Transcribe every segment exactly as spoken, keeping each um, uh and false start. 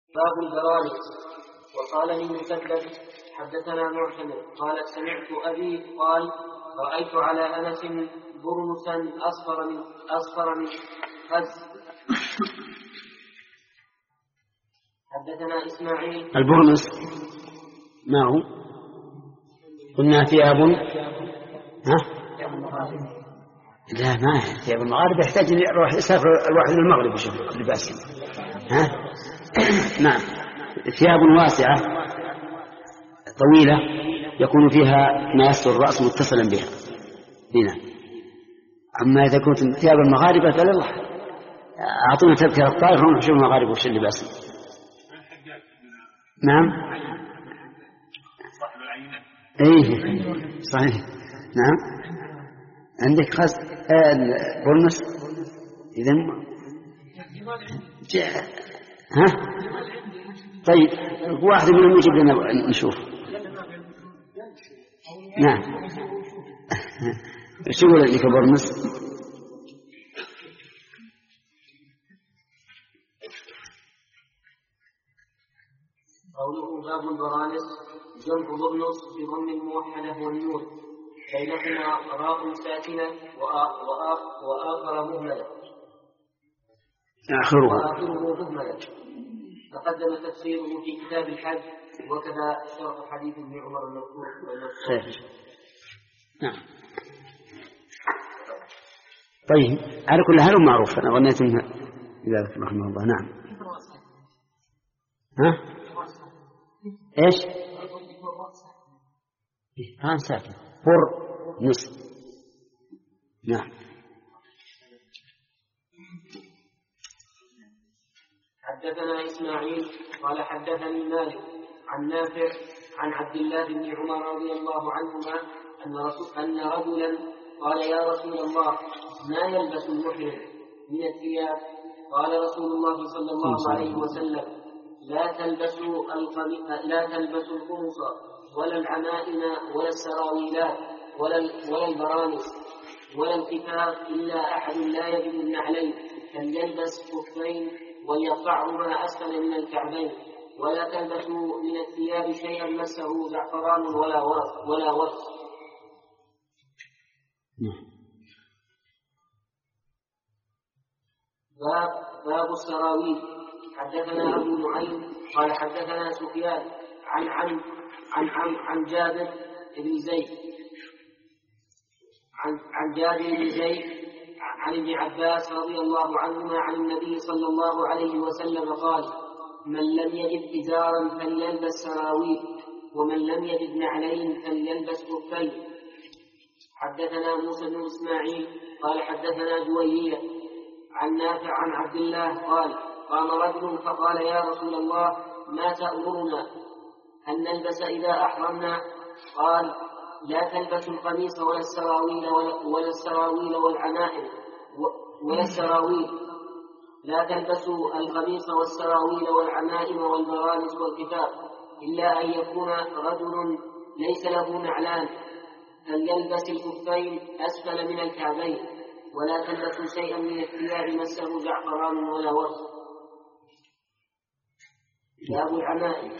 باب البرانس. وقال لي مسدد حدثنا معتمر قال سمعت أبي قال رأيت على أنس برنسا أصفر من أصفر من خز. حدثنا إسماعيل. البرنس ما هو؟ قلنا ثياب ها؟ لا ما ثياب المغارب يحتاج يروح يسافر الواحد للمغرب يشوف لباسه. ها نعم ثياب واسعة طويلة يكون فيها ما يستر الرأس متصلا بها هنا. أما إذا كنت ثياب المغاربة قال الله أعطونا تذكرة الطائف ونروح نشوف المغارب وش اللي باسم. نعم ايه صحيح. نعم عندك خاص بولنس اذا ها طيب واحد منهم يجيب لنا نشوف. نعم شو يقول لك بولنس؟ قوله باب البرانس جمع برنس بضم الموحدة والنون بينهما راء ساكنة وآخر مهملة وآخره مهملة. تقدم تفسيره في كتاب الحج وكذا شرح حديث ابن عمر المذكور. نعم طيب على كل حال معروف. أنا ظنيت منها إذا رحمه الله. نعم ها ايش ها ساكن بر نص. نعم حدثنا إسماعيل قال حدثني مالك عن نافع عن عبد الله بن عمر رضي الله عنهما أن, أن رجلا قال يا رسول الله ما يلبس المحرم من الثياب؟ قال رسول الله صلى الله عليه وسلم لا تلبسوا لا تلبسوا القمص ولا العمائم ولا السراويلات ولا ولا البرانس ولا الكفاف إلا أحد لا يجد النعلين فليلبس خفين وليقطعهما أسفل من الكعبين ولا تلبسوا من الثياب شيئا مسه زعفران ولا ورق ولا ورق. باب باب السراويل. حدثنا أبو نعيم قال حدثنا سفيان عن عن عن عن, عن جابر بن زيد عن عن جابر بن زيد عن ابن عباس رضي الله عنهما عن النبي صلى الله عليه وسلم قال من لم يجد إزارا فليلبس سراويل ومن لم يجد نعلين فليلبس خفين. حدثنا موسى بن إسماعيل قال حدثنا جويرية عن نافع عن عبد الله قال قام رجل فقال يا رسول الله ما تأمرنا أن نلبس إذا أحرمنا؟ قال لا تلبسوا القميص ولا السراويل ولا السراويل والعمائم ولا السراويل لا تلبسوا القميص والسراويل والعمائم والبرانس والكفاف إلا أن يكون رجل ليس له نعلان فليلبس الكفين أسفل من الكعبين ولا تلبسوا شيئا من الثياب مسه زعفران ولا ورق. باب العمائم.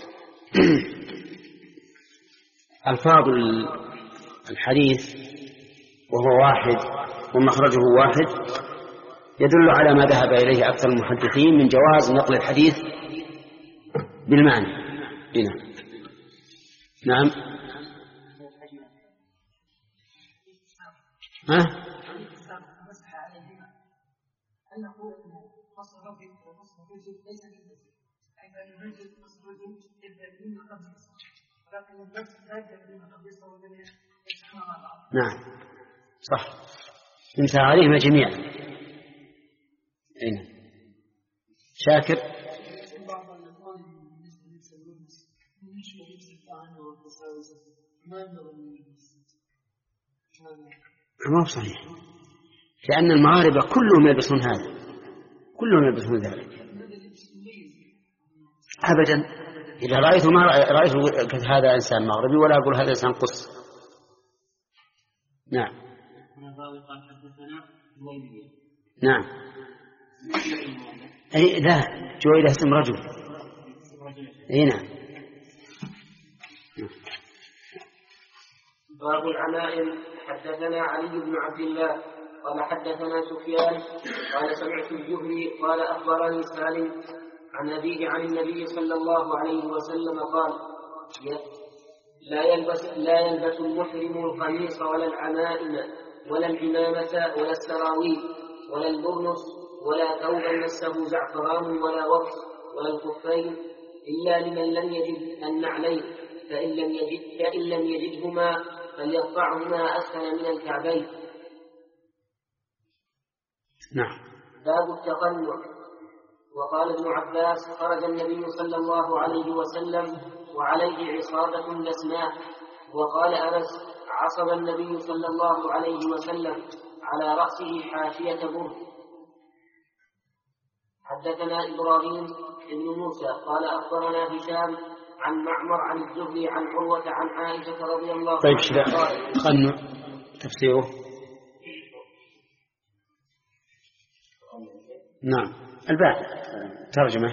الفاظ الحديث وهو واحد ومخرجه واحد يدل على ما ذهب إليه أكثر المحدثين من جواز نقل الحديث بالمعنى هنا. نعم ها نعم صح انتهى عليهما جميعا. هنا شاكر ما هو صحيح لأن المغاربة كلهم يلبسون هذا كلهم يلبسون ذلك أبدا. إذا رأيت ما رأيت هذا إنسان مغربي ولا أقول هذا إنسان قص. نعم نعم أي لا جويلة اسم رجل اي نعم. باب العمائم. حدثنا علي بن عبد الله قال حدثنا سفيان قال سمعت الزهري قال أخبرني سالم عن أبيه عن النبي صلى الله عليه وسلم قال لا يلبس, لا يلبس المحرم القميص ولا العمائم ولا العمامة ولا السراويل ولا البرنس ولا ثوبا مسه زعفران ولا وبس ولا الخفين إلا لمن لم يجد النعلين فإن لم يجد فإن لم يجدهما فليقطعهما أسفل من الكعبين. نعم. باب التقنع. وقال ابن عباس خرج النبي صلى الله عليه وسلم وعليه عصابة لسماء. وقال أنس عصب النبي صلى الله عليه وسلم على رأسه حاشية برد. حدثنا إبراهيم بن موسى قال أخبرنا هشام عن معمر عن الزهري عن عروة عن عائشة رضي الله عنها. طيب تقنع تفسيره. نعم الباء ترجمة.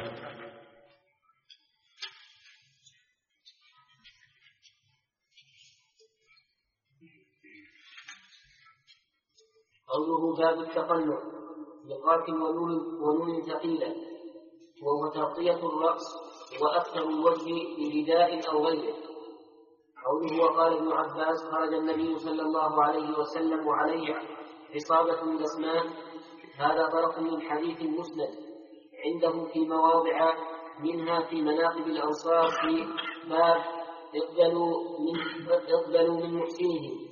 قوله باب التقنع بقاف ونون ثقيلة وهو تغطية الرأس وأكثر الوجه برداء أو غيره. قوله وقال ابن عباس خرج النبي صلى الله عليه وسلم وعليه عصابة لسماء. هذا طرف من حديث مسند عنده في مواضع منها في مناقب الأنصار في باب اقبلوا من, اقبلوا من محسنهم.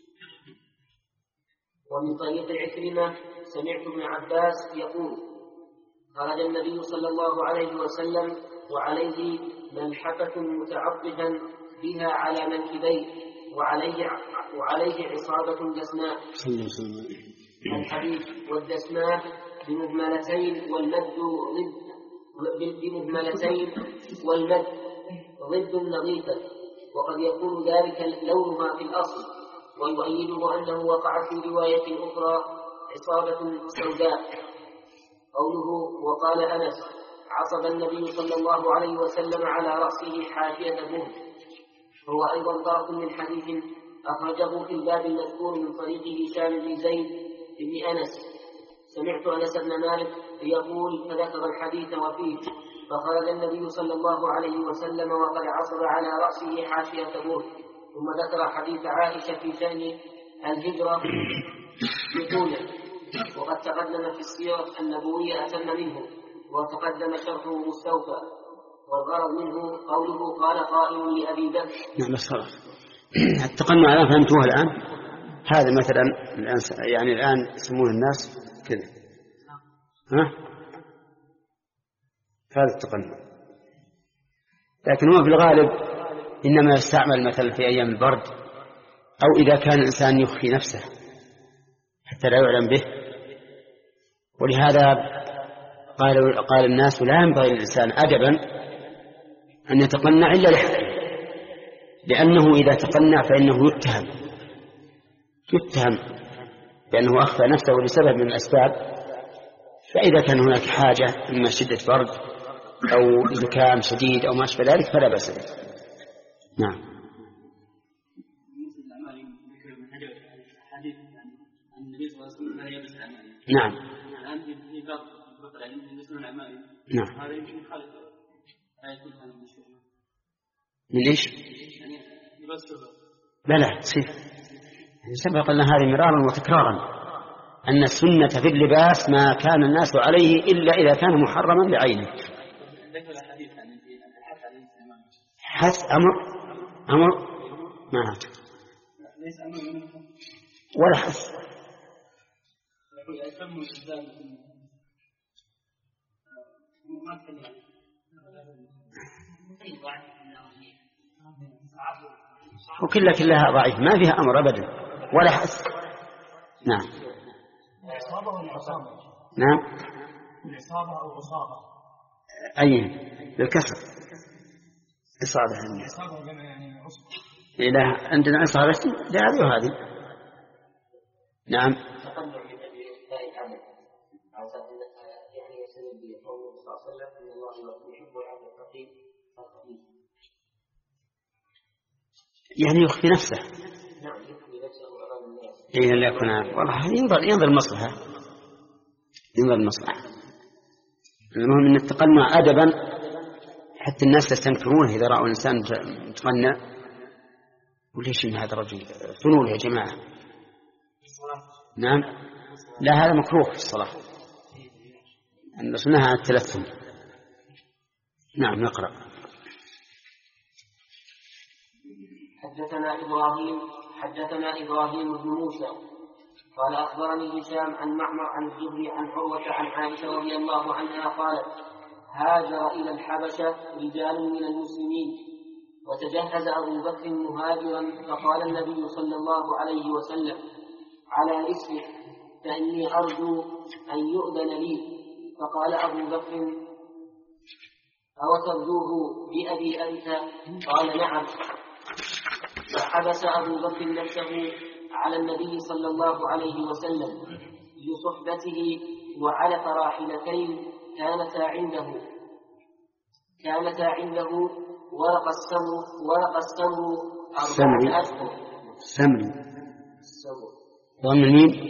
ومن طريق عكرمة سمعت ابن عباس يقول خرج النبي صلى الله عليه وسلم وعليه ملحفة متعطفا بها على منكبيه وعليه, وعليه عصابة دسماء. الحديث والدسماء بمهملتين والمد ضد بمهملتين والمد ضد نظيفة وقد يكون ذلك لونها في الأصل ويؤيده أنه وقع في رواية أخرى عصابة سوداء. قوله وقال أنس عصب النبي صلى الله عليه وسلم على رأسه حاشية برد هو أيضا طرف من حديث أخرجه في الباب المذكور من طريق هشام بن زيد بن أنس. سمعت أنس بن مالك يقول فذكر الحديث وفيه فخرج النبي صلى الله عليه وسلم وقد عصب على رأسه حاشية برد. ثم ذكر حديث عائشة في شأن الهجرة بطوله وقد تقدم في السيرة النبوية أتم منه وتقدم شرحه مستوفى والغرض منه قوله قال قائل لأبي بكر. نعم بس خلاص التقنع الآن فهمتوها الآن. هذا مثلا الآن يعني الآن يسمونه الناس كذا ها هذا التقنع. لكن هو في الغالب إنما يستعمل مثلا في أيام البرد أو إذا كان الإنسان يخفي نفسه حتى لا يعلم به. ولهذا قال, قال الناس لا ينبغي للإنسان أدبا أن يتقنع إلا لحقه لأنه إذا تقنع فإنه يتهم يتهم بأنه أخفى نفسه لسبب من الأسباب. فإذا كان هناك حاجة إما شدة برد أو زكام شديد أو ما أشبه ذلك فلا بأس به. نعم. نعم. نعم. من إيش؟ بلى تصير سبق لنا هذه مرارا وتكرارا أن السنة في اللباس ما كان الناس عليه إلا إذا كان محرما بعينه. حث أمر أمر ما ولا حث وكلها كلها ضعيف ما فيها أمر أبدا ولا حث. نعم. نعم. العصابة أو عصابة أي بالكسر إصابة يعني عصبة. إذا عندنا عصابة هذه وهذه. نعم. يعني يستند به قوله صلى الله عليه وسلم ان الله يحب العبد الفقير يعني يخفي نفسه. نعم يخفي نفسه أمام الناس. إيه لا يكون والله ينظر ينظر المصلحة ينظر المصلحة. المهم أن التقنع أدبا حتى الناس يستنكرونه إذا رأوا الإنسان متقنع، وليش إن هذا رجل فنون يا جماعة. نعم لا هذا مكروه في الصلاة، أن نصنعها عن التلثم. نعم نقرأ. حدثنا إبراهيم حدثنا إبراهيم بن موسى قال أخبرني هشام عن معمر عن الزهري عن عروة عن عائشة رضي الله عنها قالت: هاجر إلى الحبشة رجال من المسلمين وتجهز أبو بكر مهاجرا، فقال النبي صلى الله عليه وسلم: على رسلك فإني أرجو أن يؤذن لي. فقال أبو بكر: أو ترجوه بأبي أنت؟ قال: نعم. فحبس أبو بكر نفسه على النبي صلى الله عليه وسلم بصحبته وعلف راحلتين كانتا عنده كانتا عنده ورق السمر ورق السمر أربعة أشهر. سمر ضمن مين؟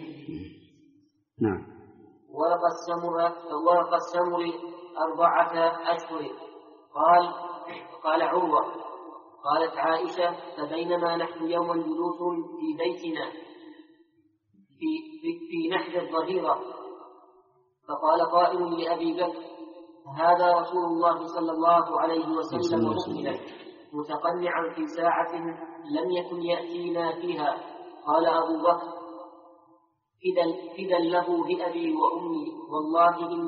نعم. ورق السمر ورق السمر أربعة أشهر. قال قال عروة: قالت عائشة: فبينما نحن يوما جلوس في بيتنا في, في, في نحر الظهيرة، فقال قائل لأبي بكر: هذا رسول الله صلى الله عليه وسلم مؤمنا متقنعا في ساعة لم يكن يأتينا فيها. قال أبو بكر: فدا له بأبي وأمي والله إن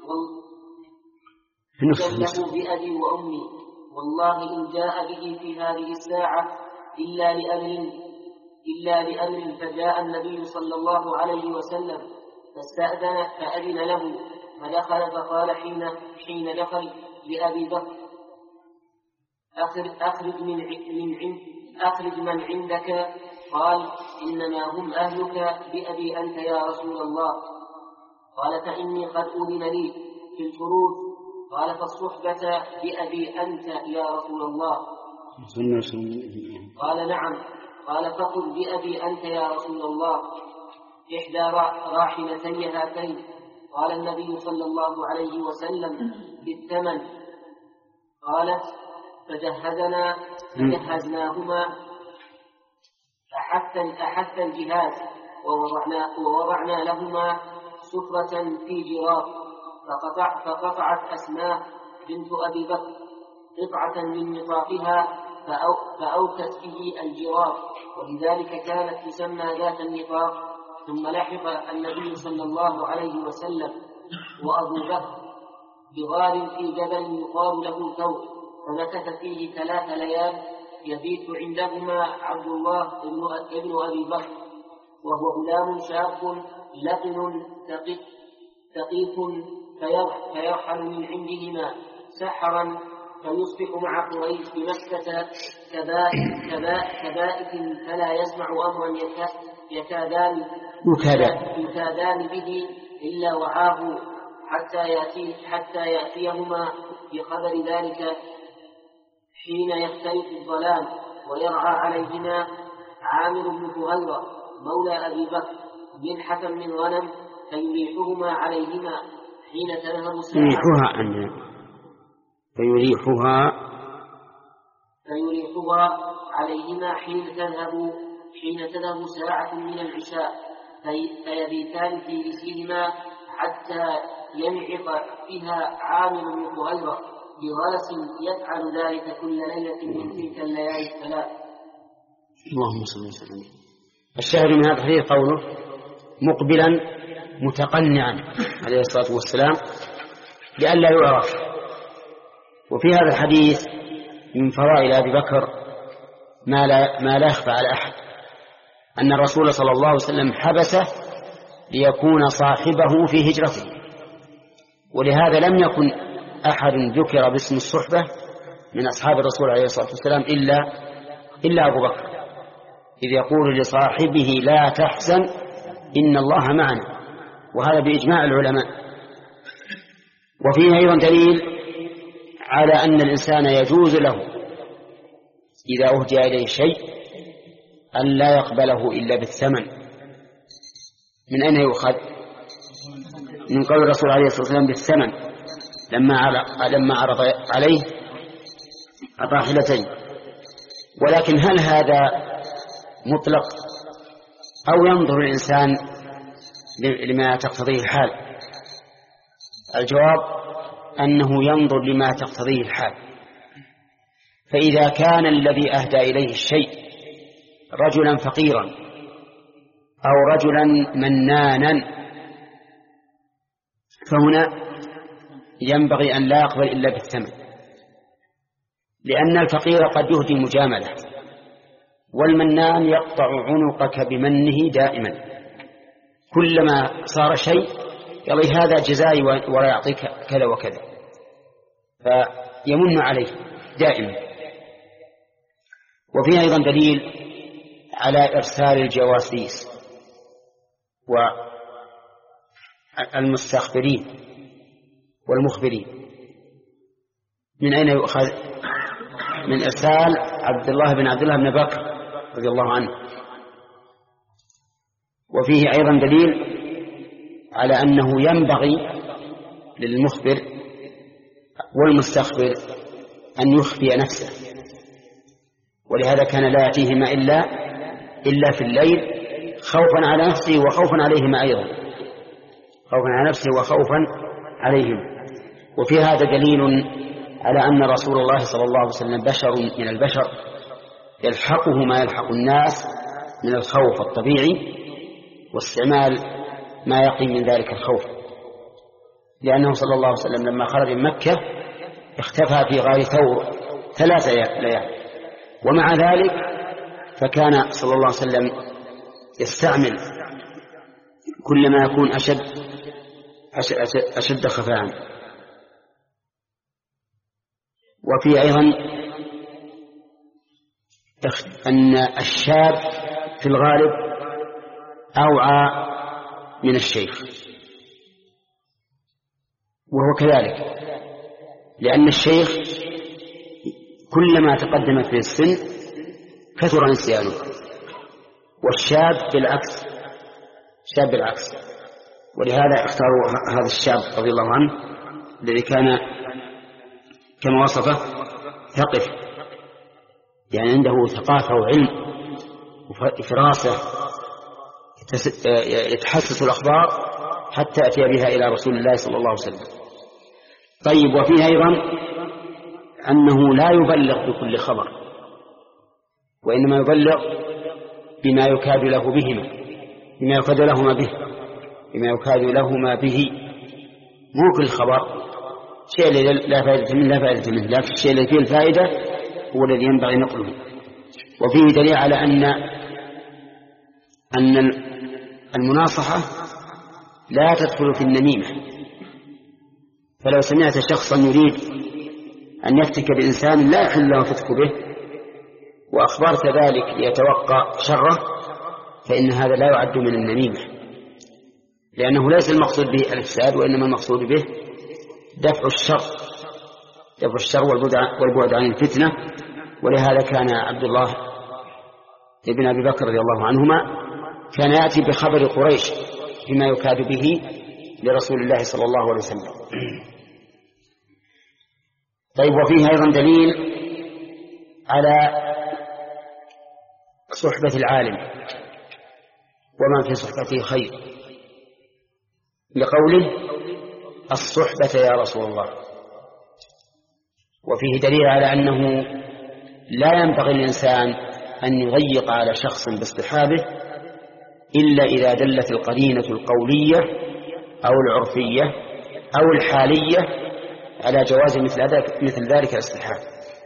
فدا له بأبي وأمي والله إن جاء به في هذه الساعة إلا لأمر إلا لأمر فجاء النبي صلى الله عليه وسلم فاستأذن فأذن له، فدخل فقال حين حين دخل لأبي بكر: أخرج أخرج من من عند أخرج من عندك. قال: إنما هم أهلك بأبي أنت يا رسول الله. قال: فإني قد أذن لي في الخروج. قال: فالصحبة بأبي أنت يا رسول الله. قال: نعم. قال: فقل بأبي أنت يا رسول الله إحدى راحلتي هاتين. قال النبي صلى الله عليه وسلم: بالثمن. قالت: فجهزنا فجهزناهما أحث أحث الجهاز ووضعنا, ووضعنا لهما سفرة في جراب، فقطع فقطعت أسماء بنت أبي بكر قطعة من نطاقها فأو فأوكت به الجراب، ولذلك كانت تسمى ذات النطاق. ثم لحق النبي صلى الله عليه وسلم وأبو بكر بغار في جبل يقال له ثور، فمكث فيه ثلاث ليال يبيت عندهما عبد الله ابن أبي بكر، وهو غلام شاب لقن ثقيف فيرحل من عندهما سحرا، فيصبح مع قريش بمكة كبائت فلا يسمع أمرا يكادان يكادان به إلا وعاه حتى يأتي حتى يأتيهما بخبر ذلك حين يختلف الظلام، ويرعى عليهما عامر بن فهيرة مولى أبي بكر جنحة من غنم فيريحهما عليهما حين تذهب يريحها فيريحها فيريحها عليهما حين تذهب حين تذهب ساعة من العشاء، فيبيتان في رسلهما حتى ينعق فيها عامر بن فهيرة بغلس يفعل ذلك كل ليلة من تلك الليالي الثلاث. اللهم صل وسلم. الشاهد من هذا الحديث قوله مقبلا متقنعا عليه الصلاة والسلام لئلا يعرف. وفي هذا الحديث من فضائل أبي بكر ما لا, ما لا يخفى على أحد، أن الرسول صلى الله عليه وسلم حبسه ليكون صاحبه في هجرته، ولهذا لم يكن أحد ذكر باسم الصحبة من أصحاب الرسول عليه الصلاة والسلام إلا, إلا أبو بكر، إذ يقول لصاحبه لا تحزن إن الله معنا، وهذا بإجماع العلماء. وفيه أيضا دليل على أن الإنسان يجوز له إذا أهدي إليه شيء أن لا يقبله إلا بالثمن. من أين يؤخذ؟ من قول الرسول عليه الصلاة والسلام بالثمن لما لما عرض عليه الراحلتين. ولكن هل هذا مطلق أو ينظر الإنسان لما تقتضيه الحال؟ الجواب أنه ينظر لما تقتضيه الحال. فإذا كان الذي أهدى إليه الشيء رجلا فقيرا أو رجلا منانا فهنا ينبغي أن لا يقبل إلا بالثمن، لأن الفقير قد يهدي مجاملة، والمنان يقطع عنقك بمنه دائما، كلما صار شيء يلي هذا جزائي ولا يعطيك كذا وكذا، فيمن عليه دائما. وفيه أيضا دليل على إرسال الجواسيس والمستخبرين والمخبرين. من أين يؤخذ؟ من إرسال عبد الله بن عبد الله بن بكر رضي الله عنه. وفيه أيضا دليل على أنه ينبغي للمخبر والمستخبر أن يخفي نفسه، ولهذا كان لا يأتيهما إلا إلا في الليل خوفا على نفسه وخوفا عليهما أيضا، خوفا على نفسه وخوفا عليهم. وفي هذا دليل على أن رسول الله صلى الله عليه وسلم بشر من البشر يلحقه ما يلحق الناس من الخوف الطبيعي واستعمال ما يقي من ذلك الخوف، لأنه صلى الله عليه وسلم لما خرج من مكة اختفى في غار ثور ثلاث ليال، ومع ذلك فكان صلى الله عليه وسلم يستعمل كل ما يكون أشد أشد خفاء. وفي أيضا أن الشاب في الغالب أوعى من الشيخ، وهو كذلك، لأن الشيخ كلما تقدمت في السن كثر نسيانه، والشاب بالعكس، الشاب بالعكس. ولهذا اختاروا هذا الشاب رضي الله عنه الذي كان كما وصفه ثقف، يعني عنده ثقافة وعلم وفراسة، يتحسس الأخبار حتى أتي بها إلى رسول الله صلى الله عليه وسلم. طيب، وفيه أيضا أنه لا يبلغ بكل خبر، وإنما يبلغ بما يكاد له بهما بما يكاد لهما به بما يكاد لهما به، مو كل خبر، شيء لا فائدة منه لا فائدة منه، لكن الشيء الذي فيه الفائدة هو الذي ينبغي نقله. وفيه دليل على أن أن المناصحة لا تدخل في النميمة. فلو سمعت شخصا يريد أن يفتك بإنسان لا يحل له فتك به وأخبرت ذلك ليتوقع شره، فإن هذا لا يعد من النميمة، لأنه ليس المقصود به الإفساد، وإنما المقصود به دفع الشر دفع الشر والبعد عن الفتنة. ولهذا كان عبد الله ابن أبي بكر رضي الله عنهما كان يأتي بخبر قريش بما يكاد به لرسول الله صلى الله عليه وسلم. طيب، وفيه أيضا دليل على صحبة العالم وما في صحبته خير، لقوله الصحبة يا رسول الله. وفيه دليل على أنه لا ينبغي الإنسان أن يضيق على شخص باصطحابه إلا إذا دلت القرينة القولية أو العرفية أو الحالية على جواز مثل ذلك مثل ذلك الاصطحاب.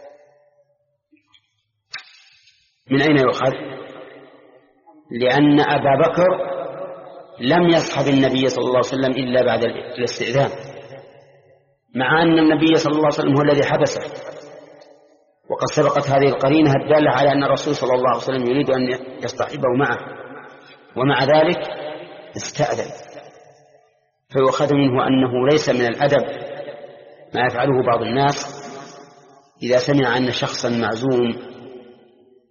من أين يؤخذ؟ لأن أبا بكر لم يصحب النبي صلى الله عليه وسلم إلا بعد الاستئذان، مع أن النبي صلى الله عليه وسلم هو الذي حبسه، وقد سبقت هذه القرينة الدالة على أن الرسول صلى الله عليه وسلم يريد أن يصطحبه معه، ومع ذلك استأذن. فيؤخذ منه أنه ليس من الأدب ما يفعله بعض الناس إذا سمع أن شخصا معزوم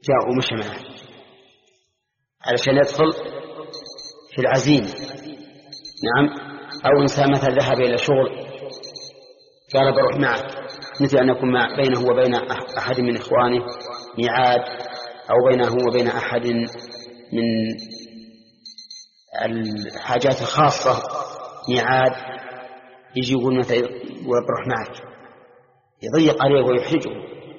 جاء ومشى معه علشان يدخل في العزيم. نعم. أو إنسان مثلا ذهب إلى شغل قال بروح معه، مثل أن يكون مع بينه وبين أحد من إخوانه ميعاد، أو بينه وبين أحد من الحاجات الخاصة ميعاد، يجي يقول مثلا بروح معك، يضيق عليه ويحرجه.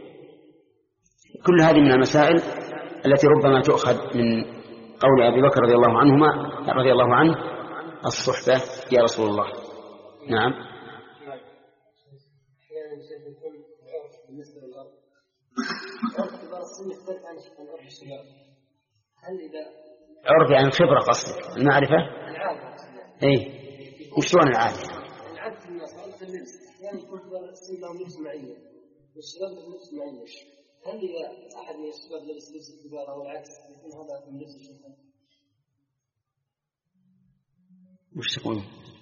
كل هذه من المسائل التي ربما تؤخذ من قول أبي بكر رضي الله عنهما رضي الله عنه الصحبة يا رسول الله. نعم. عرف يعني خبرة قصدك المعرفة؟ ايه وشلون العادة؟ العادة في الناس في اللبس يعني يكون السن لهم لبس معين والشباب لهم لبس معين. هل إذا أحد من الشباب لبس لبس الكبار أو العكس يكون هذا من لبس الشباب؟ وش تقول؟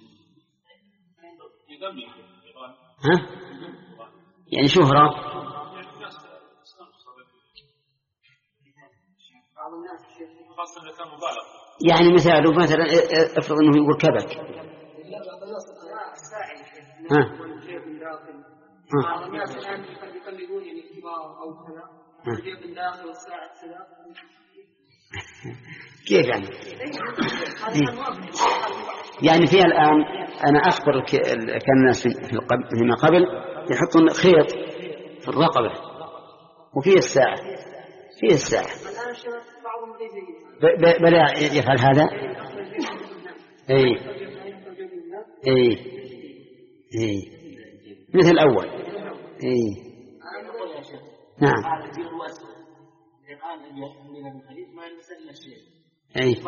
ها؟ يعني شهرة؟ يعني مثاله مثلا افرض انه يقول كبك. ها بعض الناس الان يقلدون يعني كبار او كذا الجيب الداخل والساعه كذا. كيف يعني؟ يعني فيها الان انا اخبر كان الناس فيما قبل يحطون خيط في الرقبه وفيه الساعه فيه الساعه بلا يفعل هذا. اي اي اي مثل الاول. اي نعم. اي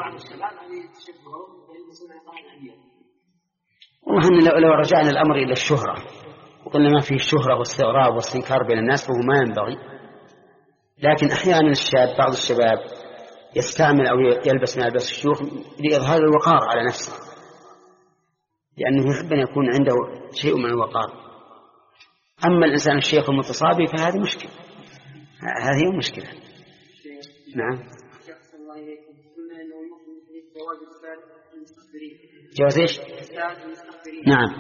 وهم لو, لو رجعنا الامر الى الشهره وقلنا ما فيه الشهره واستغراب واستنكار بين الناس فهو ما ينبغي. لكن احيانا الشاب بعض الشباب يستعمل أو يلبس ملبس الشيوخ لإظهار الوقار على نفسه، لأنه يحب أن يكون عنده شيء من الوقار. أما الإنسان الشيخ المتصابي فهذه مشكلة، هذه مشكلة. نعم. جواز إيش؟ نعم.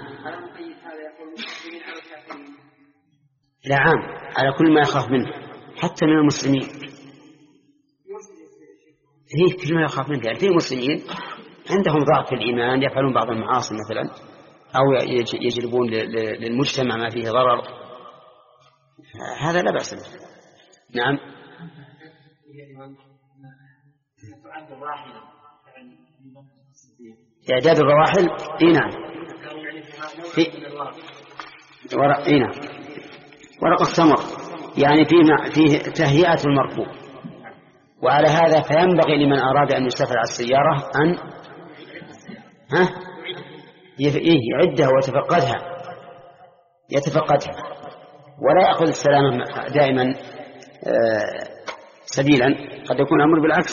لا عام على كل ما يخاف منه حتى من المسلمين. هي كل ما يخاف منه. يعني في مسلمين عندهم ضعف في الإيمان يفعلون بعض المعاصي مثلا أو يجلبون للمجتمع ما فيه ضرر، هذا لا بأس به. نعم. إعداد الرواحل. إيه نعم. في ورق. إيه نعم. ورق التمر يعني فيه فيه تهيئة المركوب. وعلى هذا فينبغي لمن أراد أن يسافر على السيارة أن ها يعدها ويتفقدها يتفقدها ولا يأخذ السلامة دائما سبيلا، قد يكون أمر بالعكس.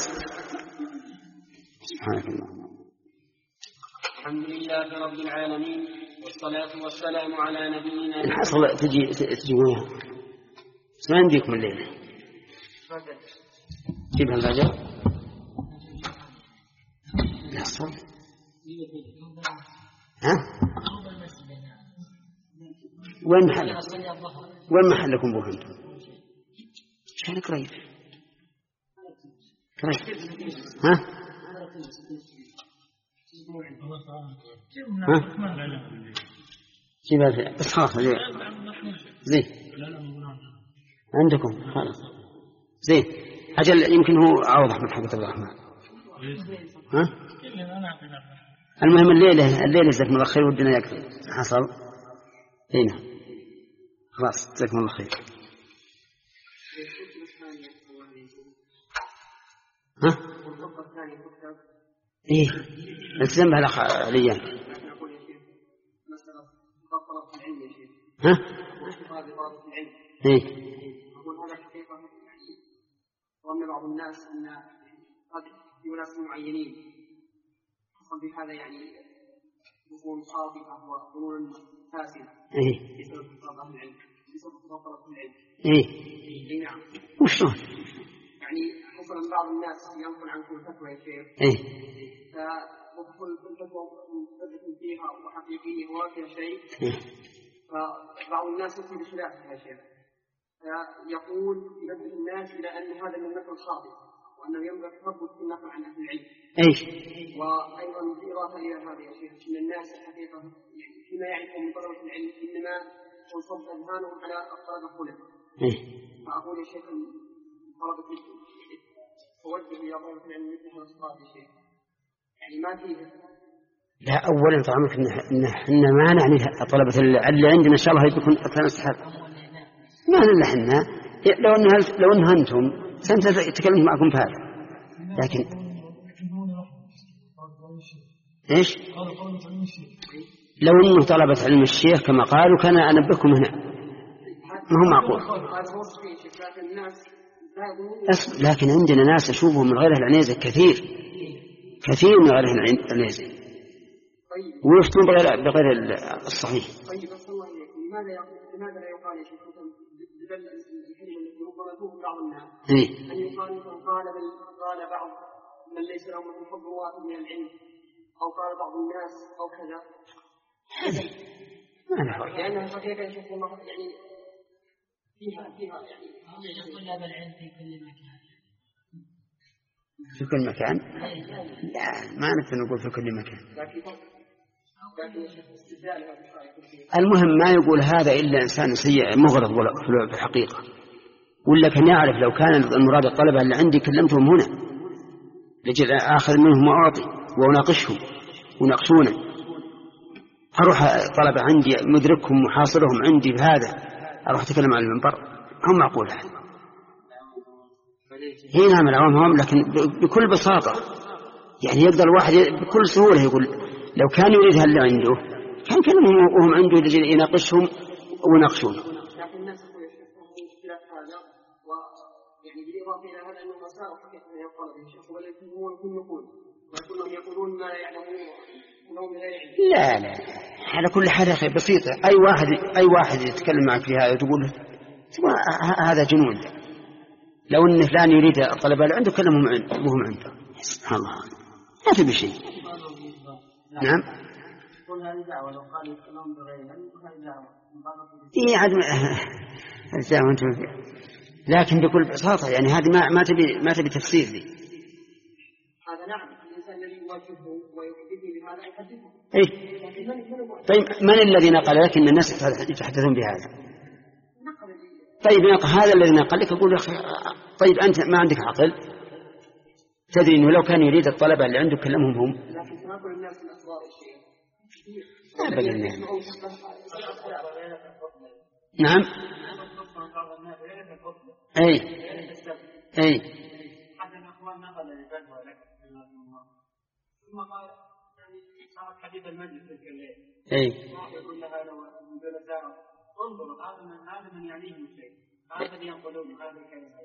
سبحانك اللهم. الحمد لله رب العالمين والصلاة والسلام على نبينا. الحصل تجي تجي وياها ما عندك من الليل جيبها الفجر. يحصل ها وين محل وين محلكم بوه انتم؟ كان قريب قريب. ها ها جيبها بس خلاص زين زين عندكم خلاص زين. أجل يمكن هو أوضح من حقة عبد الرحمن. ها؟ المهم الليلة الليلة جزاكم الله خير ودنا يكفي حصل. هنا خلاص جزاكم الله خير. ها؟ إيه التزم بها الأخ عليان. ها؟ إيه وأن بعض الناس أن قد في ناس معينين حصل بهذا يعني مفهوم خاطئة وظنون فاسدة بسبب خطاب أهل العلم بسبب خطاب العلم. إيه إيه نعم. وشلون؟ يعني بعض الناس ينقل عنكم فتوى يا شيخ. إيه. فندخل في الفتوى ندخل فيها وحقيقية وفيها شيء. إيه. فبعض الناس يكون بخلافها يا شيخ. فيقول ينبه الناس إلى أن هذا من النقل خاطئ وأنه ينبغي التثبت في النقل عن أهل العلم. إيش؟ وأيضا بالإضافة إلى هذا يا شيخ أن الناس الحقيقة فيما يعرفون من طلبة العلم إنما تنصب أذهانهم على الطلبة الخلف. إيه. فأقول يا شيخ طلبة توجه إلى طلبة العلم مثل هذا الصراط يا شيخ. يعني ما فيه. لا أولا طعمك إن إن ما نعني طلبة اللي عندنا إن شاء الله يكون أكثر استحاب. ما نلا حنا لو إن لو إن أنتم سنت تكلمت معكم في هذا. لكن إيش؟ لو إنه طلبة علم الشيخ كما قالوا كان أنبهكم هنا. ما هو معقول. لكن عندنا ناس أشوفهم من غير العنيزة كثير كثير من غير العنيزة ويفتون بغير بغير الصحيح. طيب بس الله عليك لماذا يقول لماذا لا يقال يا شيخ بدل الحلم الذي ربما يكون بعض الناس أن يقال قال بل قال بعض من ليس له مثل حب واحد من العلم أو قال بعض الناس أو كذا. لأنها حقيقة يا شيخ والله يعني فيها فيها يعني طلاب العلم في كل مكان. في كل مكان؟ لا ما نقدر نقول في كل مكان. المهم ما يقول هذا إلا إنسان سيء مغرض في الحقيقة ولا كان يعرف لو كان المراد الطلبة اللي عندي كلمتهم هنا لجل آخذ منهم وأعطي وأناقشهم وناقشونه. أروح طلبة عندي مدركهم محاصرهم عندي بهذا أروح أتكلم عن المنبر هم معقول هذا. هنا من العوام لكن بكل بساطة يعني يقدر الواحد بكل سهولة يقول لو كان يريد هل عنده كان كلمهم وهم عنده لجل يناقشهم وناقشونه. لكن الناس يشوفون مشكلة هذا ويعني بالإضافة إلى هذا أنه مسار حقيقة يقال الشيخ ولا يكونون كل نقول ويكونهم يقولون ما يعلمون أنهم لا يعلمون. لا لا على كل حال يا أخي بسيطة. أي واحد أي واحد يتكلم معك في هذا تقول هذا جنون. لو أن فلان يريد الطلبة اللي عنده كلمهم عنده وهم عنده سبحان الله ما في بشيء. نعم. قل هذه دعوة لو قال الكلام بغير هذه دعوة. إيه عاد الدعوة أنتم لكن بكل بساطة يعني هذه ما ما تبي ما تبي تفسير لي. هذا نعم الإنسان الذي يواجهه ويحدثه بهذا يحدثه. إيه. طيب من الذي نقل لك إن الناس يتحدثون بهذا؟ طيب هذا الذي نقل لك أقول طيب أنت ما عندك عقل تدري إنه لو كان يريد الطلبة اللي عنده كلمهم هم. لكن تناقل الناس الأسرار الشيء. نعم. أي أي. حتى الأخوان نقل للفتوى لك ثم قال يعني صارت حديث المجلس تلك الليل. أي. يقول لها لو جلساء انظروا هذا من هذا من يعنيهم الشيء هذا الذي ينقلون هذا الكلام.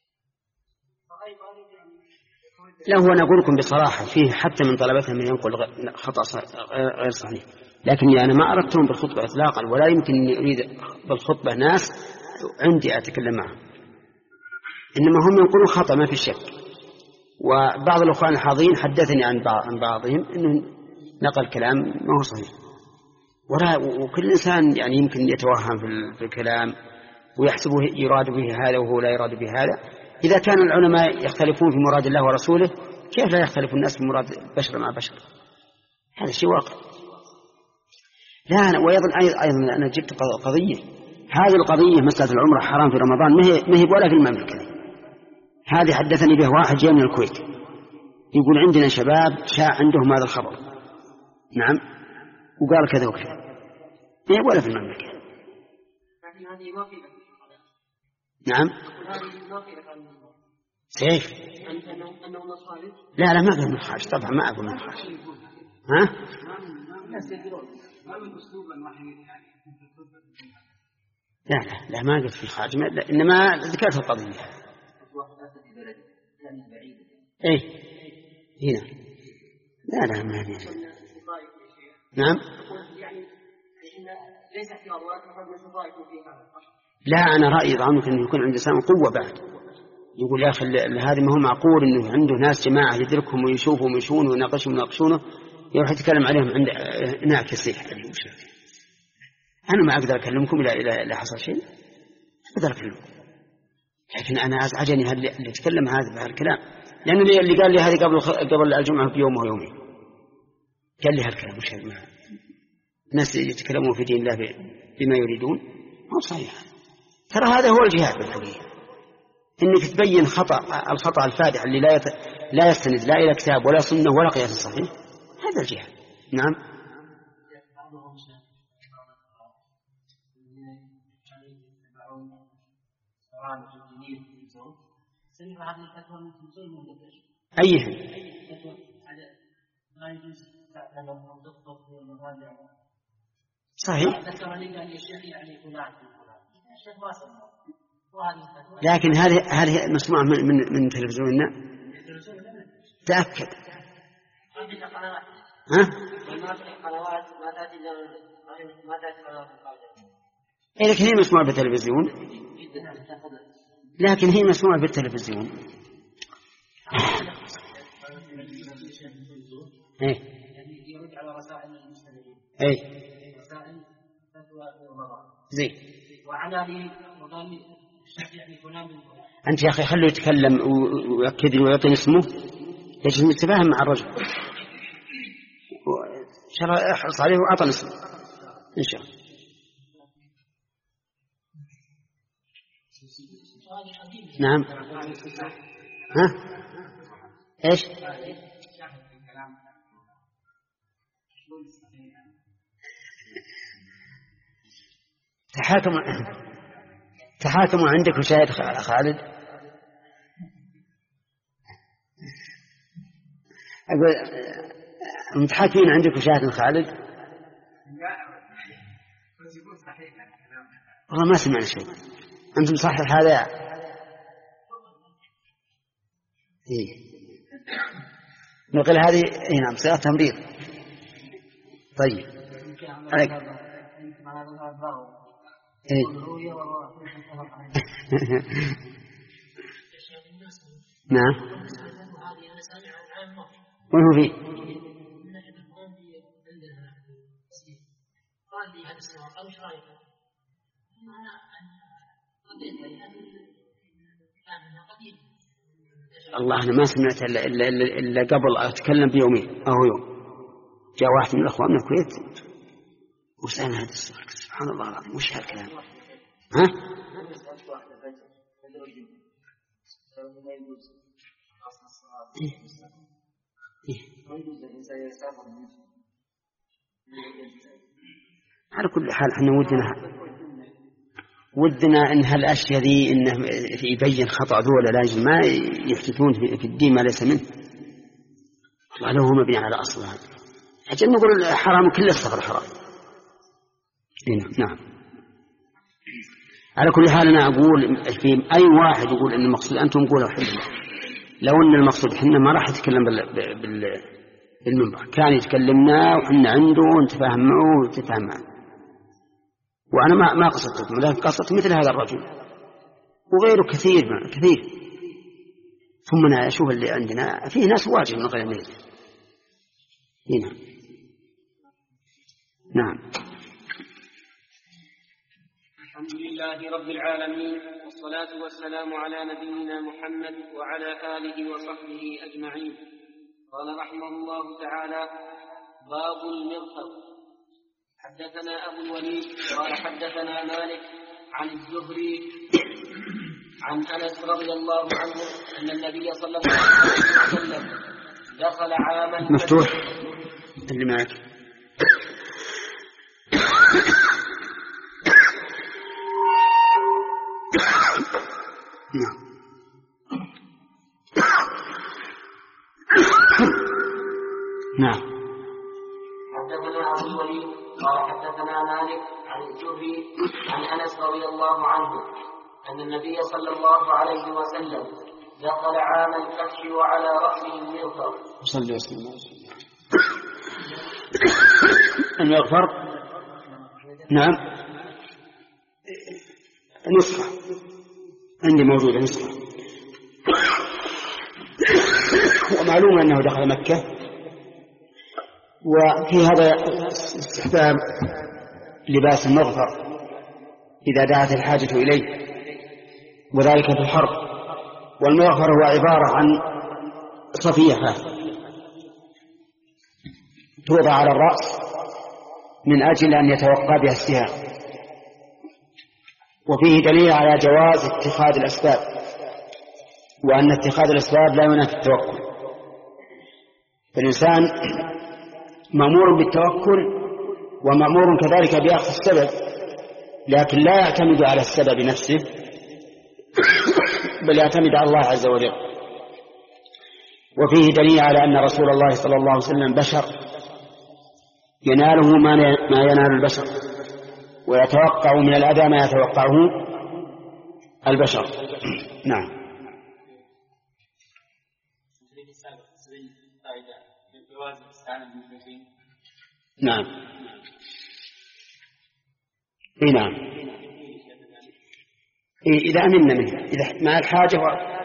لا هو أنا أقول لكم بصراحة فيه حتى من طلبتها من ينقل خطأ غير صحيح لكن أنا ما أردتهم بالخطبة إطلاقا ولا يمكن أن أريد بالخطبة ناس عندي أتكلم معهم إنما هم ينقلون خطأ ما في شك. وبعض الأخوان الحاضرين حدثني عن بعضهم إنه نقل كلام ما هو صحيح ولا وكل إنسان يعني يمكن يتوهم في الكلام ويحسبه يراد به هذا وهو لا يراد به هذا. إذا كان العلماء يختلفون في مراد الله ورسوله كيف لا يختلف الناس في مراد بشر مع بشر؟ هذا شيء واقع. لا أنا وأيضا أيضا أنا جبت قضية هذه القضية مسألة العمرة حرام في رمضان ما هي ما هي ولا في المملكة. هذه حدثني به واحد جاء من الكويت يقول عندنا شباب شاع عندهم هذا الخبر نعم وقال كذا وكذا ما هي ولا في المملكة. نعم. سيف. لا لا ما أقول من الخارج طبعا ما أقول من الخارج. ها؟ لا لا لا ما قلت في الخارج إنما ذكرت القضية. إيه هنا. لا لا ما هي. نعم. لا أنا رأيي ضعمك أن يكون عند الإنسان قوة بعد يقول يا أخي هذا ما هو معقول إنه عنده ناس جماعة يدركهم ويشوفهم ويشونه ويناقشهم ويناقشونه يروح يتكلم عليهم عند هناك يصيح عليهم. أنا ما أقدر أكلمكم إلا إذا إلا حصل شيء أقدر أكلمكم، لكن أنا أزعجني اللي يتكلم هذا بهالكلام، لأنه اللي قال لي هذه قبل قبل الجمعة بيوم ويومين قال لي هالكلام. مش هذا الناس يتكلمون في دين الله بما يريدون، ما صحيح. ترى هذا هو الجهاد بالحقيقة، إنك تبين خطأ الخطأ الفادح اللي لا يت... لا يستند لا إلى كتاب ولا سنة ولا قياس صحيح، هذا الجهاد. نعم. أيها صحيح، لكن هذه هذه مسموعة من من, من تلفزيوننا. تأكد. ها؟ إيه لكن هي مسموعة بالتلفزيون، لكن هي مسموعة بالتلفزيون. إيه. إيه. زين. أنت يا أخي خليه يتكلم ويأكد ويعطي اسمه، يجب أن يتفاهم مع الرجل. شرع احرص عليه وأعطى اسمه إن شاء الله. نعم. ها؟ إيش؟ تحاكم تحاكموا عندك وشاهد خالد. أقول المتحاكمين عندك وشاهد خالد. والله ما سمعنا شيء. أنتم صحيح هذا. إيه. نقول هذه إيه نعم صيغة تمريض. طيب. عليك. إيه. نعم. وهو فيه. الله أنا ما سمعت إلا, إلا, إلا, إلا قبل أتكلم بيومين أو يوم جاء واحد من الأخوان من الكويت وسأل هذا السؤال. سبحان الله العظيم وش هالكلام. ها؟ إيه؟ إيه؟ على كل حال احنا ودنا ودنا ان هالاشياء ذي انه يبين خطأ ذولا لازم ما يحدثون في الدين ما ليس منه. والله لو هو مبني على اصل هذا اجل نقول حرام كل الصغر حرام. نعم. على كل حال أنا أقول في أي واحد يقول إن المقصود أنتم قولوا حلو، لو أن المقصود حنا ما راح يتكلم بالمنبر كان يتكلمنا وحنا عنده ونتفاهم معه ونتفاهم معه، وأنا ما ما قصدتكم لكن قصدت مثل هذا الرجل وغيره كثير كثير. ثم أنا أشوف اللي عندنا فيه ناس واجب من غير نيل. هنا نعم. الحمد لله رب العالمين والصلاة والسلام على نبينا محمد وعلى آله وصحبه أجمعين. قال رحمه الله تعالى: باب المغفر. حدثنا أبو الوليد قال حدثنا مالك عن الزهري عن أنس رضي الله عنه أن النبي صلى الله عليه وسلم دخل عاما مفتوح اللي معك. نعم. نعم. حدثنا أبو الوليد قال حدثنا مالك عن الزهري عن أنس رضي الله عنه أن النبي صلى الله عليه وسلم دخل عام الفتح وعلى رأسه المغفر. صلى الله عليه وسلم. المغفر. نعم. نسخة عندي موجودة نسخة. ومعلوم أنه دخل مكة. وفي هذا استخدام لباس المغفر إذا دعت الحاجة إليه، وذلك في الحرب. والمغفر هو عبارة عن صفيحة توضع على الرأس من أجل أن يتوقع بها السهام. وفيه دليل على جواز اتخاذ الأسباب، وأن اتخاذ الأسباب لا ينافي التوكل. فالإنسان مأمور بالتوكل ومأمور كذلك بأخذ السبب، لكن لا يعتمد على السبب نفسه، بل يعتمد على الله عز وجل. وفيه دليل على أن رسول الله صلى الله عليه وسلم بشر يناله ما ينال البشر، ويتوقع من الأذى ما يتوقعه البشر. نعم. نعم. إيه نعم. إيه إذا أمنا منه، إذا مع الحاجة.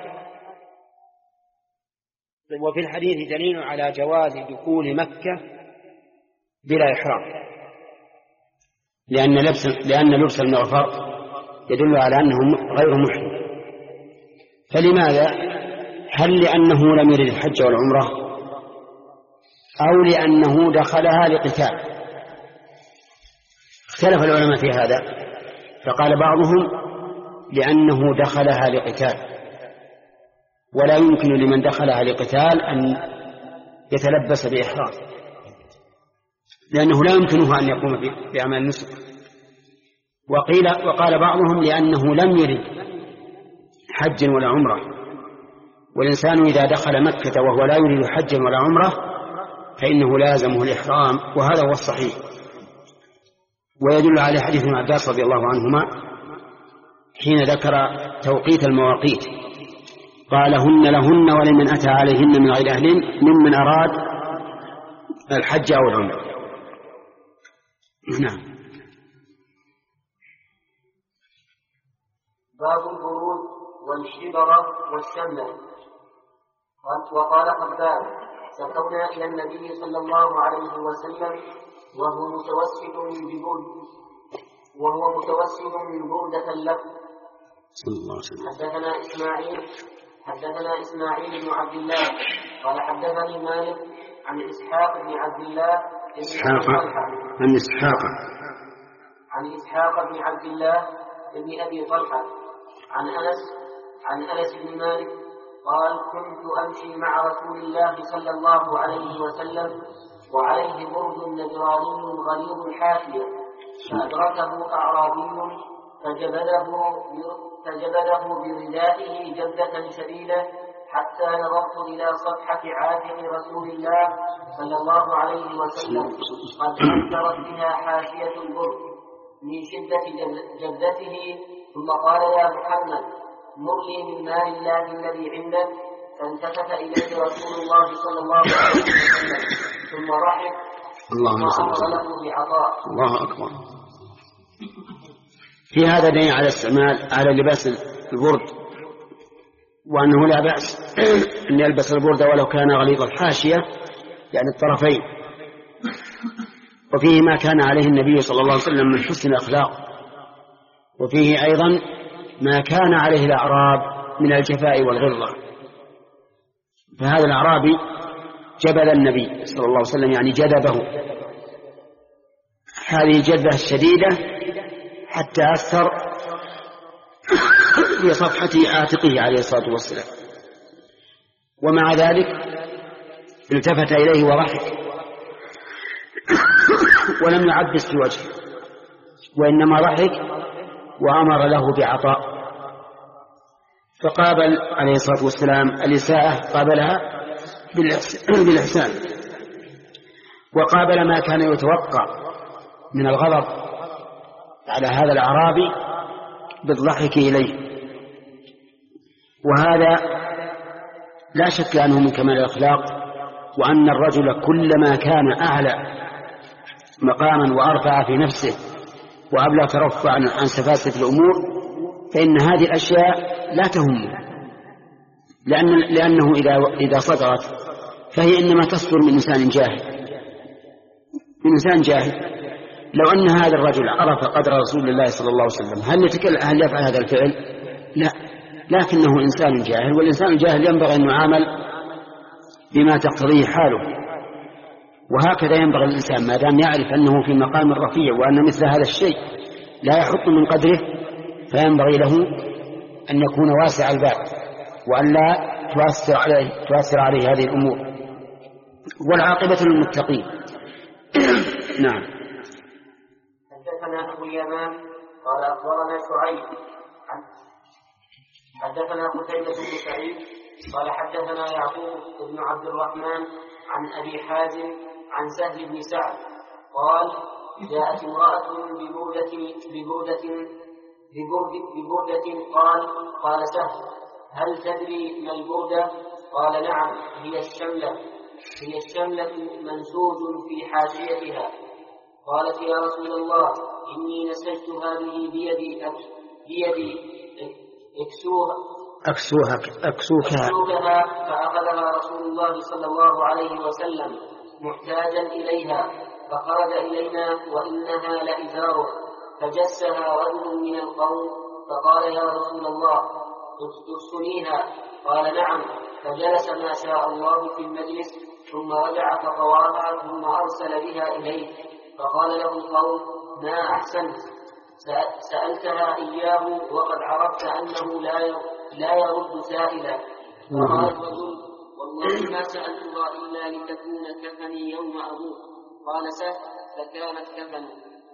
وفي الحديث دليل على جواز دخول مكة بلا إحرام، لأن لبس لأن لبس المغفر يدل على أنه غير محرم. فلماذا؟ هل لأنه لم يرد الحج والعمرة، أو لأنه دخلها لقتال؟ اختلف العلماء في هذا، فقال بعضهم لأنه دخلها لقتال، ولا يمكن لمن دخلها لقتال أن يتلبس بإحرام، لأنه لا يمكنه أن يقوم بأعمال النسك. وقيل وقال بعضهم لأنه لم يرد حج ولا عمرة، والإنسان إذا دخل مكة وهو لا يريد حج ولا عمرة فإنه لازمه الإحرام، وهذا هو الصحيح. ويدل على حديث ابن عباس رضي الله عنهما حين ذكر توقيت المواقيت، قال هن لهن ولمن أتى عليهن من غير أهل ممن أراد الحج أو العمرة. نعم. باب البرود والشبرة والشملة. وقال قبان سكونا إلى النبي صلى الله عليه وسلم وهو متوسد ببرد وهو متوسد من بردة له. حدثنا إسماعيل حدثنا إسماعيل بن عبد الله قال حدثني مالك عن إسحاق بن عبد الله إسحاق عن إسحاق عن إسحاق بن عبد الله بن أبي طلحة عن أنس عن أنس بن مالك قال كنت أمشي مع رسول الله صلى الله عليه وسلم وعليه برد نجراني غليظ الحاشية، فأدركه أعرابي فجبده فجبده بردائه جبدة شديدة حتى نظرت إلى صفحة عاتق رسول الله صلى الله عليه وسلم قد أثرت بها حاشية البرد من شدة جبدته، ثم قال يا محمد مر لي من مال الله الذي عندك، فالتفت إليه رسول الله صلى الله عليه وسلم ثم ضحك ثم أمر له بعطاء. الله أكبر. في هذا دليل على استعمال على لباس البرد، وأنه لا بأس أن يلبس البرد ولو كان غليظ الحاشية يعني الطرفين. وفيه ما كان عليه النبي صلى الله عليه وسلم من حسن الأخلاق، وفيه أيضا ما كان عليه الأعراب من الجفاء والغلظة. فهذا الأعرابي جبل النبي صلى الله عليه وسلم يعني جذبه هذه الجذبة الشديدة حتى أثر في صفحة عاتقه عليه الصلاة والسلام، ومع ذلك التفت إليه وضحك ولم يعبس في وجهه، وإنما ضحك وأمر له بعطاء. فقابل عليه الصلاة والسلام الإساءة قابلها بالإحسان، وقابل ما كان يتوقع من الغضب على هذا الأعرابي بالضحك إليه. وهذا لا شك أنه من كمال الأخلاق، وأن الرجل كلما كان أعلى مقاما وأرفع في نفسه وأبلغ ترفعا عن سفاسف الأمور فإن هذه الأشياء لا تهمه، لأن لأنه إذا إذا صدرت فهي إنما تصدر من إنسان جاهل، من إنسان جاهل. لو أن هذا الرجل عرف قدر رسول الله صلى الله عليه وسلم هل يتكلم هل يفعل هذا الفعل؟ لا، لكنه إنسان جاهل، والإنسان الجاهل ينبغي أن يعامل بما تقتضيه حاله. وهكذا ينبغي الإنسان ما دام يعرف أنه في مقام رفيع وأن مثل هذا الشيء لا يحط من قدره، فينبغي له أن يكون واسع الباب وأن لا تؤثر عليه, تؤثر عليه هذه الأمور. والعاقبة للمتقين. نعم. حدثنا أبو اليمان قال أخبرنا شعيب حدثنا قتيبة بن سعيد قال حدثنا يعقوب بن عبد الرحمن عن أبي حازم عن سهل بن سعد قال جاءت امرأة ببردة ببردة ببردة قال قال سهل هل تدري ما البردة؟ قال نعم، هي الشملة هي الشملة منسوج في حاشيتها. قالت يا رسول الله إني نسجت هذه بيدي أك... بيدي اكسوها أكسوها أكسوكها أكسوكها فأخذها رسول الله صلى الله عليه وسلم محتاجا إليها، فخرج إلينا وإنها لإزاره، فجسها رجل من القوم فقال يا رسول الله تكسنيها؟ قال نعم، فجلس ما شاء الله في المجلس ثم رجع فطواها ثم أرسل بها إليه، فقال له القوم ما أحسنت، سألتها إياه وقد عرفت أنه لا لا يرد سائلا. فقال الرجل والله ما سألتها إلا لتكون كفني يوم أموت. قال سهل فكانت كفنا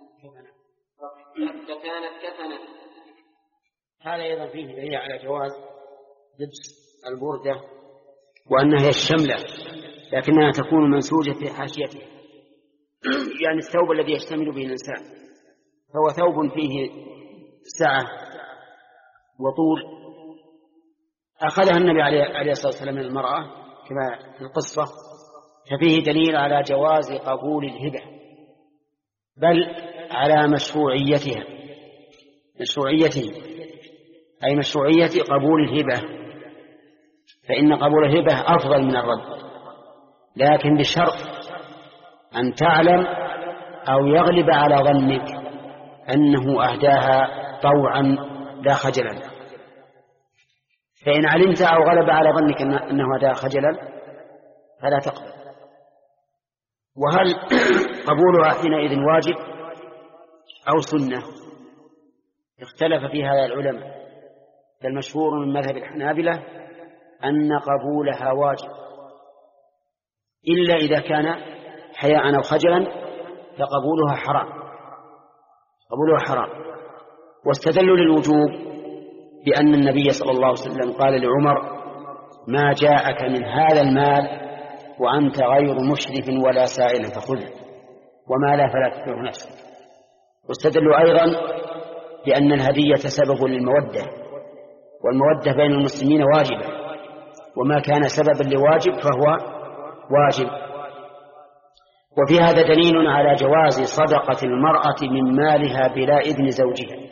فكانت كفنا. هذا أيضا فيه دليل على جواز لبس البردة وأنها هي الشملة، لكنها تكون منسوجة في حاشيته، يعني الثوب الذي يشتمل به الإنسان، فهو ثوب فيه سعة وطول. أخذها النبي عليه الصلاة والسلام من المرأة كما في القصة، ففيه دليل على جواز قبول الهبة، بل على مشروعيتها مشروعيته أي مشروعية قبول الهبة، فإن قبول الهبة أفضل من الرد، لكن بشرط أن تعلم أو يغلب على ظنك أنه أهداها طوعا لا خجلا. فإن علمت أو غلب على ظنك أنه أهداها خجلا فلا تقبل. وهل قبولها حينئذ واجب أو سنة؟ اختلف في هذا العلماء، فالمشهور من مذهب الحنابلة أن قبولها واجب، إلا إذا كان حياء أو خجلا فقبولها حرام قبولها حرام. واستدلوا للوجوب بأن النبي صلى الله عليه وسلم قال لعمر ما جاءك من هذا المال وأنت غير مشرف ولا سائل فخذه وما لا فلا تكره نفسك. واستدلوا أيضا بأن الهدية سبب للمودة، والمودة بين المسلمين واجبة، وما كان سببا لواجب فهو واجب. وفي هذا دليل على جواز صدقة المرأة من مالها بلا إذن زوجها.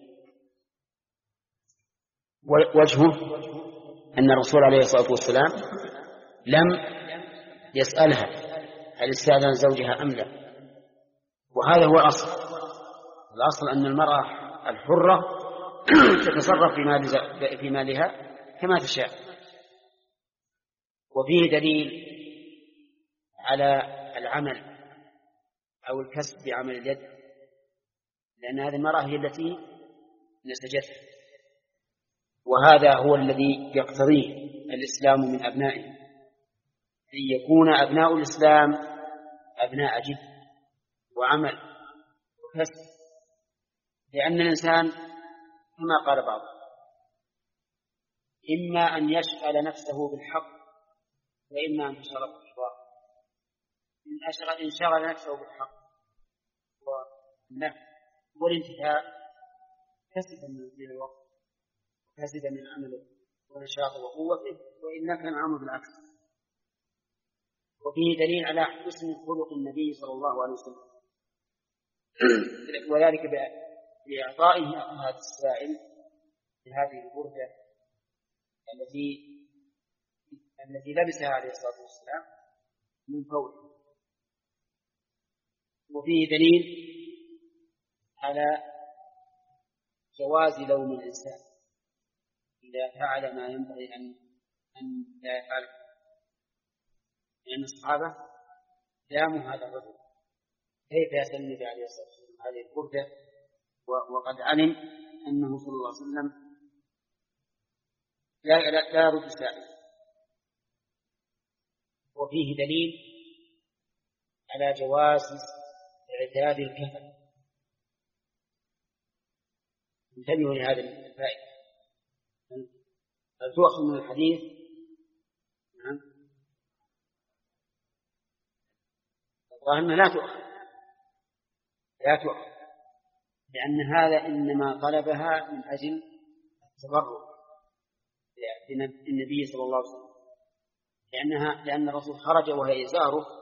وجهه أن الرسول عليه الصلاة والسلام لم يسألها هل استأذن زوجها أم لا، وهذا هو الأصل. الأصل أن المرأة الحرة تتصرف في مال في مالها كما تشاء. وفيه دليل على العمل أو الكسب بعمل اليد، لأن هذه المرأة هي التي نسجتها، وهذا هو الذي يقتضيه الإسلام من أبنائه، أن يكون أبناء الإسلام أبناء جد وعمل وكسب، لأن الإنسان كما قال بعض إما أن يشغل نفسه بالحق وإما أن تشغل بالشواء. إن شغل نفسه بالحق والنفع والانتهاء كسب من الوقت وكسب من عمله ونشاطه وقوته، وإن كان عمله بالعكس. وفيه دليل على حسن خلق النبي صلى الله عليه وسلم، وذلك بإعطائه هذا السائل بهذه البردة التي التي لبسها عليه الصلاة والسلام من فوق. وفيه دليل على جواز لوم الإنسان إذا فعل ما ينبغي أن أن لا يفعله، لأن الصحابة لاموا هذا الرجل كيف يسأل النبي عليه الصلاة والسلام هذه البردة وقد علم أنه صلى الله عليه وسلم لا لا يرد سائل. وفيه دليل على جواز اعتاد الكفن. انتبهوا لهذه الفائدة، هل تؤخذ من الحديث؟ نعم، الظاهر لا تؤخذ لا تؤخذ لأن هذا إنما طلبها من أجل التبرك بالنبي صلى الله عليه وسلم، لأنها لأن الرسول خرج وهي إزاره